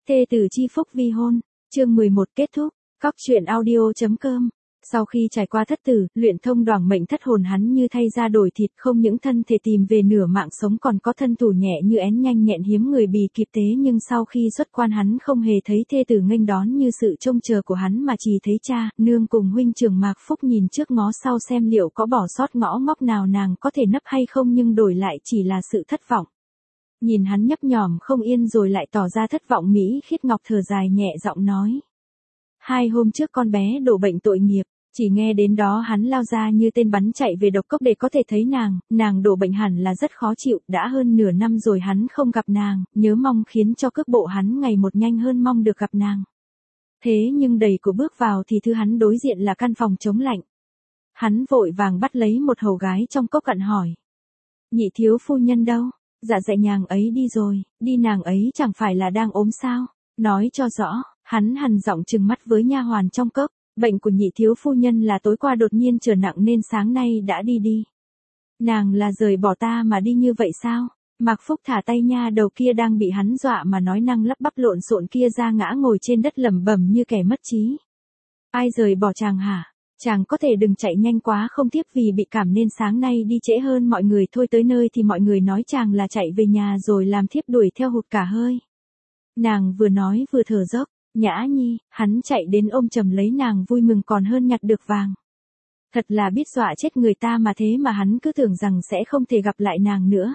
Thê tử chi phúc vi hôn, chương 11 kết thúc, cóc truyện audio.com. Sau khi trải qua thất tử, luyện thông đoảng mệnh thất hồn hắn như thay da đổi thịt, không những thân thể tìm về nửa mạng sống còn có thân thủ nhẹ như én nhanh nhẹn hiếm người bì kịp tế, nhưng sau khi xuất quan hắn không hề thấy thê tử nghênh đón như sự trông chờ của hắn mà chỉ thấy cha, nương cùng huynh trưởng Mạc Phúc nhìn trước ngó sau xem liệu có bỏ sót ngõ ngóc nào nàng có thể nấp hay không, nhưng đổi lại chỉ là sự thất vọng. Nhìn hắn nhấp nhòm không yên rồi lại tỏ ra thất vọng, Mỹ Khiết Ngọc thở dài nhẹ giọng nói. 2 hôm trước con bé đổ bệnh tội nghiệp, chỉ nghe đến đó hắn lao ra như tên bắn chạy về độc cốc để có thể thấy nàng đổ bệnh hẳn là rất khó chịu, đã hơn nửa năm rồi hắn không gặp nàng, nhớ mong khiến cho cước bộ hắn ngày một nhanh hơn mong được gặp nàng. Thế nhưng đẩy cửa bước vào thì thứ hắn đối diện là căn phòng chống lạnh. Hắn vội vàng bắt lấy một hầu gái trong cốc cặn hỏi. Nhị thiếu phu nhân đâu? Dạ dạy nhàng ấy đi rồi, đi nàng ấy chẳng phải là đang ốm sao? Nói cho rõ, hắn hằn giọng trừng mắt với nha hoàn trong cốc. Bệnh của nhị thiếu phu nhân là tối qua đột nhiên trở nặng nên sáng nay đã đi. Nàng là rời bỏ ta mà đi như vậy sao? Mạc Phúc thả tay nha đầu kia đang bị hắn dọa mà nói năng lắp bắp lộn xộn kia ra, ngã ngồi trên đất lẩm bẩm như kẻ mất trí. Ai rời bỏ chàng hả? Chàng có thể đừng chạy nhanh quá không, tiếp vì bị cảm nên sáng nay đi trễ hơn mọi người thôi, tới nơi thì mọi người nói chàng là chạy về nhà rồi làm thiếp đuổi theo hụt cả hơi. Nàng vừa nói vừa thở dốc. Nhã Nhi, hắn chạy đến ôm chầm lấy nàng vui mừng còn hơn nhặt được vàng. Thật là biết dọa chết người ta mà, thế mà hắn cứ tưởng rằng sẽ không thể gặp lại nàng nữa.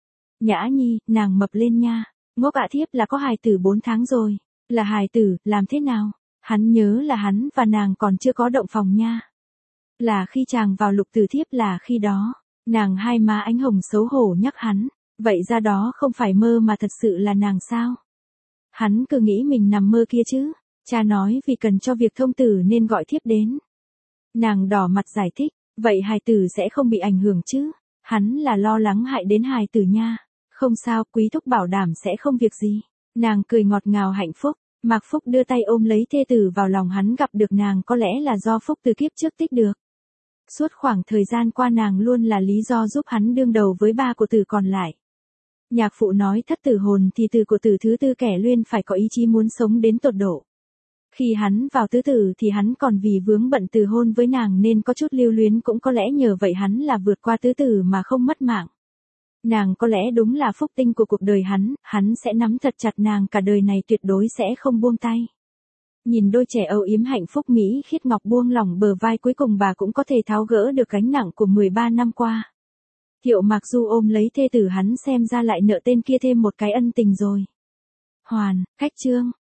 Nhã Nhi, nàng mập lên nha. Ngốc ạ, thiếp là có hài tử 4 tháng rồi. Là hài tử, làm thế nào? Hắn nhớ là hắn và nàng còn chưa có động phòng nha. Là khi chàng vào lục tử thiếp là khi đó. Nàng hai má ánh hồng xấu hổ nhắc hắn. Vậy ra đó không phải mơ mà thật sự là nàng sao? Hắn cứ nghĩ mình nằm mơ kia chứ. Cha nói vì cần cho việc thông tử nên gọi thiếp đến. Nàng đỏ mặt giải thích, vậy hài tử sẽ không bị ảnh hưởng chứ? Hắn là lo lắng hại đến hài tử nha. Không sao, quý thúc bảo đảm sẽ không việc gì. Nàng cười ngọt ngào hạnh phúc. Mạc Phúc đưa tay ôm lấy thê tử vào lòng hắn, gặp được nàng có lẽ là do phúc từ kiếp trước tích được. Suốt khoảng thời gian qua nàng luôn là lý do giúp hắn đương đầu với 3 của tử còn lại. Nhạc phụ nói thất tử hồn thì từ của tử thứ tư kẻ luyên phải có ý chí muốn sống đến tột độ. Khi hắn vào tứ tử thì hắn còn vì vướng bận từ hôn với nàng nên có chút lưu luyến, cũng có lẽ nhờ vậy hắn là vượt qua tứ tử mà không mất mạng. Nàng có lẽ đúng là phúc tinh của cuộc đời hắn sẽ nắm thật chặt nàng cả đời này, tuyệt đối sẽ không buông tay. Nhìn đôi trẻ âu yếm hạnh phúc, Mỹ Khiết Ngọc buông lỏng bờ vai, cuối cùng bà cũng có thể tháo gỡ được gánh nặng của 13 năm qua. Thiệu Mạc Du ôm lấy thê tử hắn, xem ra lại nợ tên kia thêm một cái ân tình rồi. Hoàn, khách chương.